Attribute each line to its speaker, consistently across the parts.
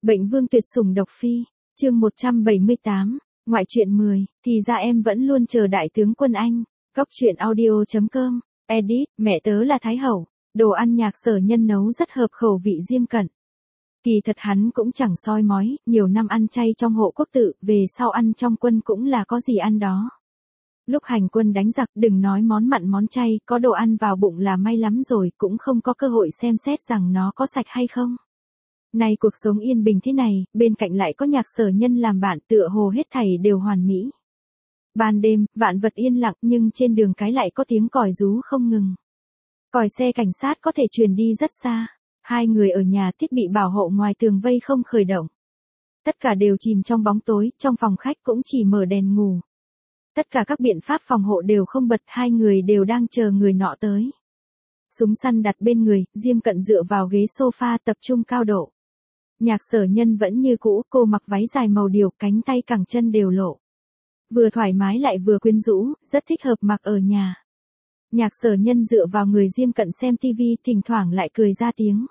Speaker 1: Bệnh vương tuyệt sủng độc phi, chương 178, ngoại truyện 10, thì ra em vẫn luôn chờ đại tướng quân anh. Góc truyện audio.com, edit, mẹ tớ là Thái Hậu, đồ ăn Nhạc Sở Nhân nấu rất hợp khẩu vị Diêm Cận. Kỳ thật hắn cũng chẳng soi mói, nhiều năm ăn chay trong hộ quốc tự, về sau ăn trong quân cũng là có gì ăn đó. Lúc hành quân đánh giặc đừng nói món mặn món chay, có đồ ăn vào bụng là may lắm rồi, cũng không có cơ hội xem xét rằng nó có sạch hay không. Nay cuộc sống yên bình thế này, bên cạnh lại có Nhạc Sở Nhân làm bạn, tựa hồ hết thảy đều hoàn mỹ. Ban đêm, vạn vật yên lặng nhưng trên đường cái lại có tiếng còi rú không ngừng. Còi xe cảnh sát có thể truyền đi rất xa. Hai người ở nhà thiết bị bảo hộ ngoài tường vây không khởi động. Tất cả đều chìm trong bóng tối, trong phòng khách cũng chỉ mở đèn ngủ. Tất cả các biện pháp phòng hộ đều không bật, hai người đều đang chờ người nọ tới. Súng săn đặt bên người, Diêm Cận dựa vào ghế sofa tập trung cao độ. Nhạc Sở Nhân vẫn như cũ, cô mặc váy dài màu điều, cánh tay cẳng chân đều lộ. Vừa thoải mái lại vừa quyến rũ, rất thích hợp mặc ở nhà. Nhạc Sở Nhân dựa vào người Diêm Cận xem tivi, thỉnh thoảng lại cười ra tiếng.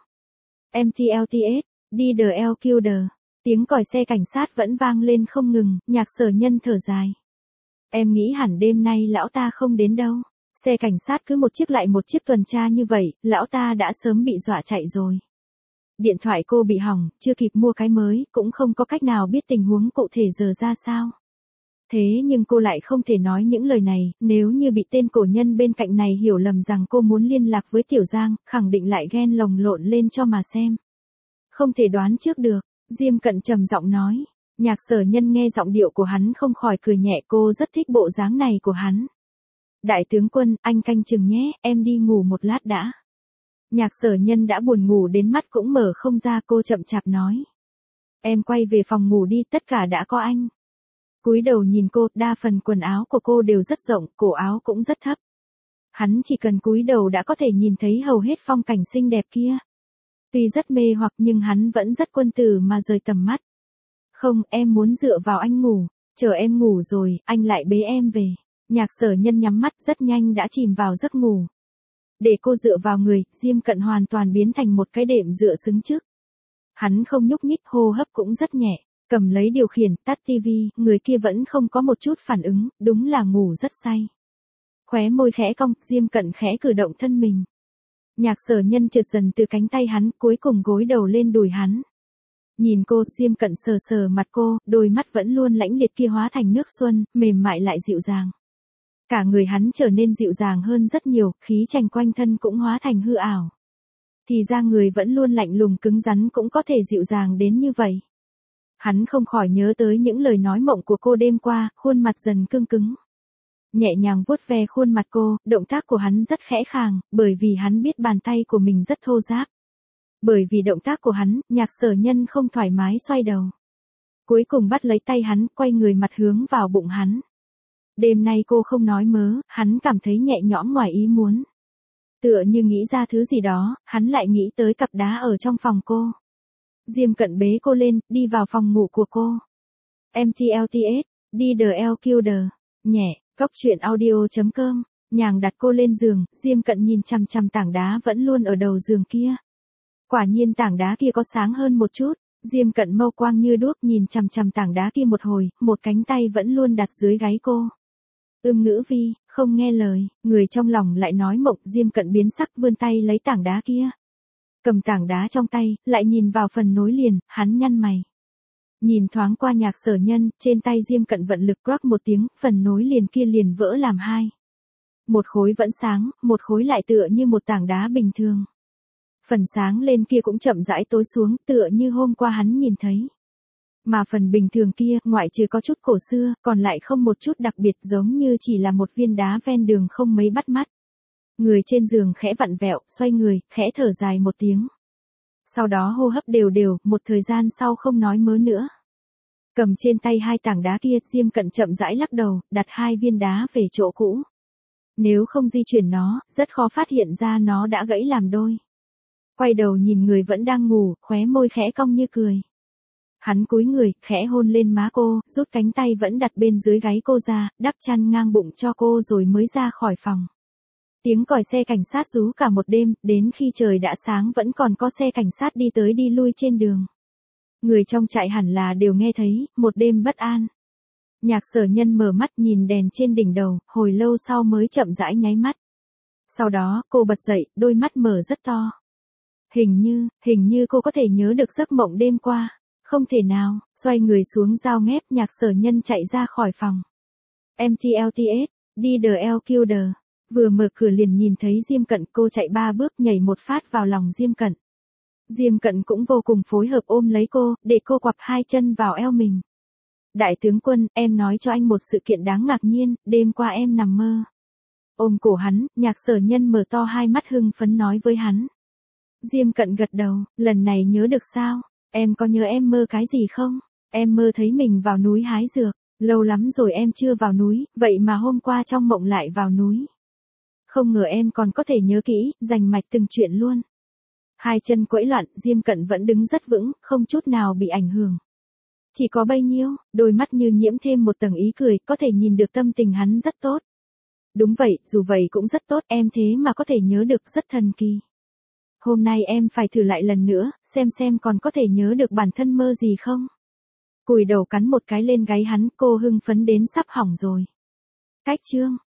Speaker 1: MTLTS, đi the killer. Tiếng còi xe cảnh sát vẫn vang lên không ngừng, Nhạc Sở Nhân thở dài. Em nghĩ hẳn đêm nay lão ta không đến đâu. Xe cảnh sát cứ một chiếc lại một chiếc tuần tra như vậy, lão ta đã sớm bị dọa chạy rồi. Điện thoại cô bị hỏng, chưa kịp mua cái mới, cũng không có cách nào biết tình huống cụ thể giờ ra sao. Thế nhưng cô lại không thể nói những lời này, nếu như bị tên cổ nhân bên cạnh này hiểu lầm rằng cô muốn liên lạc với Tiểu Giang, khẳng định lại ghen lồng lộn lên cho mà xem. Không thể đoán trước được, Diêm Cận trầm giọng nói. Nhạc Sở Nhân nghe giọng điệu của hắn không khỏi cười nhẹ, cô rất thích bộ dáng này của hắn. Đại tướng quân, anh canh chừng nhé, em đi ngủ một lát đã. Nhạc Sở Nhân đã buồn ngủ đến mắt cũng mở không ra, cô chậm chạp nói. Em quay về phòng ngủ đi, tất cả đã có anh. Cúi đầu nhìn cô, đa phần quần áo của cô đều rất rộng, cổ áo cũng rất thấp. Hắn chỉ cần cúi đầu đã có thể nhìn thấy hầu hết phong cảnh xinh đẹp kia. Tuy rất mê hoặc nhưng hắn vẫn rất quân tử mà rời tầm mắt. Không, em muốn dựa vào anh ngủ, chờ em ngủ rồi, anh lại bế em về. Nhạc Sở Nhân nhắm mắt rất nhanh đã chìm vào giấc ngủ. Để cô dựa vào người, Diêm Cận hoàn toàn biến thành một cái đệm dựa xứng trước. Hắn không nhúc nhích, hô hấp cũng rất nhẹ. Cầm lấy điều khiển, tắt tivi, người kia vẫn không có một chút phản ứng, đúng là ngủ rất say. Khóe môi khẽ cong, Diêm Cận khẽ cử động thân mình. Nhạc Sở Nhân trượt dần từ cánh tay hắn, cuối cùng gối đầu lên đùi hắn. Nhìn cô, Diêm Cận sờ sờ mặt cô, đôi mắt vẫn luôn lãnh liệt kia hóa thành nước xuân, mềm mại lại dịu dàng. Cả người hắn trở nên dịu dàng hơn rất nhiều, khí chành quanh thân cũng hóa thành hư ảo. Thì ra người vẫn luôn lạnh lùng cứng rắn cũng có thể dịu dàng đến như vậy. Hắn không khỏi nhớ tới những lời nói mộng của cô đêm qua, khuôn mặt dần cương cứng. Nhẹ nhàng vuốt ve khuôn mặt cô, động tác của hắn rất khẽ khàng, bởi vì hắn biết bàn tay của mình rất thô ráp. Bởi vì động tác của hắn, Nhạc Sở Nhân không thoải mái xoay đầu. Cuối cùng bắt lấy tay hắn, quay người mặt hướng vào bụng hắn. Đêm nay cô không nói mớ, hắn cảm thấy nhẹ nhõm ngoài ý muốn. Tựa như nghĩ ra thứ gì đó, hắn lại nghĩ tới cặp đá ở trong phòng cô. Diêm Cận bế cô lên, đi vào phòng ngủ của cô. MTLTS, đi the killer, nhẹ, góc truyện audio.com, nhàng đặt cô lên giường, Diêm Cận nhìn chằm chằm tảng đá vẫn luôn ở đầu giường kia. Quả nhiên tảng đá kia có sáng hơn một chút, Diêm Cận mâu quang như đuốc nhìn chằm chằm tảng đá kia một hồi, một cánh tay vẫn luôn đặt dưới gáy cô. Ngữ vi, không nghe lời, người trong lòng lại nói mộng, Diêm Cận biến sắc vươn tay lấy tảng đá kia. Cầm tảng đá trong tay, lại nhìn vào phần nối liền, hắn nhăn mày. Nhìn thoáng qua Nhạc Sở Nhân, trên tay Diêm Cận vận lực quắc một tiếng, phần nối liền kia liền vỡ làm hai. Một khối vẫn sáng, một khối lại tựa như một tảng đá bình thường. Phần sáng lên kia cũng chậm rãi tối xuống, tựa như hôm qua hắn nhìn thấy. Mà phần bình thường kia, ngoại trừ có chút cổ xưa, còn lại không một chút đặc biệt, giống như chỉ là một viên đá ven đường không mấy bắt mắt. Người trên giường khẽ vặn vẹo, xoay người, khẽ thở dài một tiếng. Sau đó hô hấp đều đều, một thời gian sau không nói mớ nữa. Cầm trên tay hai tảng đá kia, Diêm Cận chậm rãi lắc đầu, đặt hai viên đá về chỗ cũ. Nếu không di chuyển nó, rất khó phát hiện ra nó đã gãy làm đôi. Quay đầu nhìn người vẫn đang ngủ, khóe môi khẽ cong như cười. Hắn cúi người, khẽ hôn lên má cô, rút cánh tay vẫn đặt bên dưới gáy cô ra, đắp chăn ngang bụng cho cô rồi mới ra khỏi phòng. Tiếng còi xe cảnh sát rú cả một đêm, đến khi trời đã sáng vẫn còn có xe cảnh sát đi tới đi lui trên đường. Người trong trại hẳn là đều nghe thấy, một đêm bất an. Nhạc Sở Nhân mở mắt nhìn đèn trên đỉnh đầu, hồi lâu sau mới chậm rãi nháy mắt. Sau đó, cô bật dậy, đôi mắt mở rất to. Hình như cô có thể nhớ được giấc mộng đêm qua. Không thể nào, xoay người xuống dao ngép, Nhạc Sở Nhân chạy ra khỏi phòng. MTLTS, đi the Killer. Vừa mở cửa liền nhìn thấy Diêm Cận, cô chạy 3 bước nhảy một phát vào lòng Diêm Cận. Diêm Cận cũng vô cùng phối hợp ôm lấy cô, để cô quặp 2 chân vào eo mình. Đại tướng quân, em nói cho anh một sự kiện đáng ngạc nhiên, đêm qua em nằm mơ. Ôm cổ hắn, Nhạc Sở Nhân mở to hai mắt hưng phấn nói với hắn. Diêm Cận gật đầu, lần này nhớ được sao? Em có nhớ em mơ cái gì không? Em mơ thấy mình vào núi hái dược, lâu lắm rồi em chưa vào núi, vậy mà hôm qua trong mộng lại vào núi. Không ngờ em còn có thể nhớ kỹ, rành mạch từng chuyện luôn. Hai chân quẫy loạn, Diêm Cận vẫn đứng rất vững, không chút nào bị ảnh hưởng. Chỉ có bấy nhiêu, đôi mắt như nhiễm thêm một tầng ý cười, có thể nhìn được tâm tình hắn rất tốt. Đúng vậy, dù vậy cũng rất tốt, em thế mà có thể nhớ được, rất thần kỳ. Hôm nay em phải thử lại lần nữa, xem còn có thể nhớ được bản thân mơ gì không. Cùi đầu cắn một cái lên gáy hắn, cô hưng phấn đến sắp hỏng rồi. Cách chương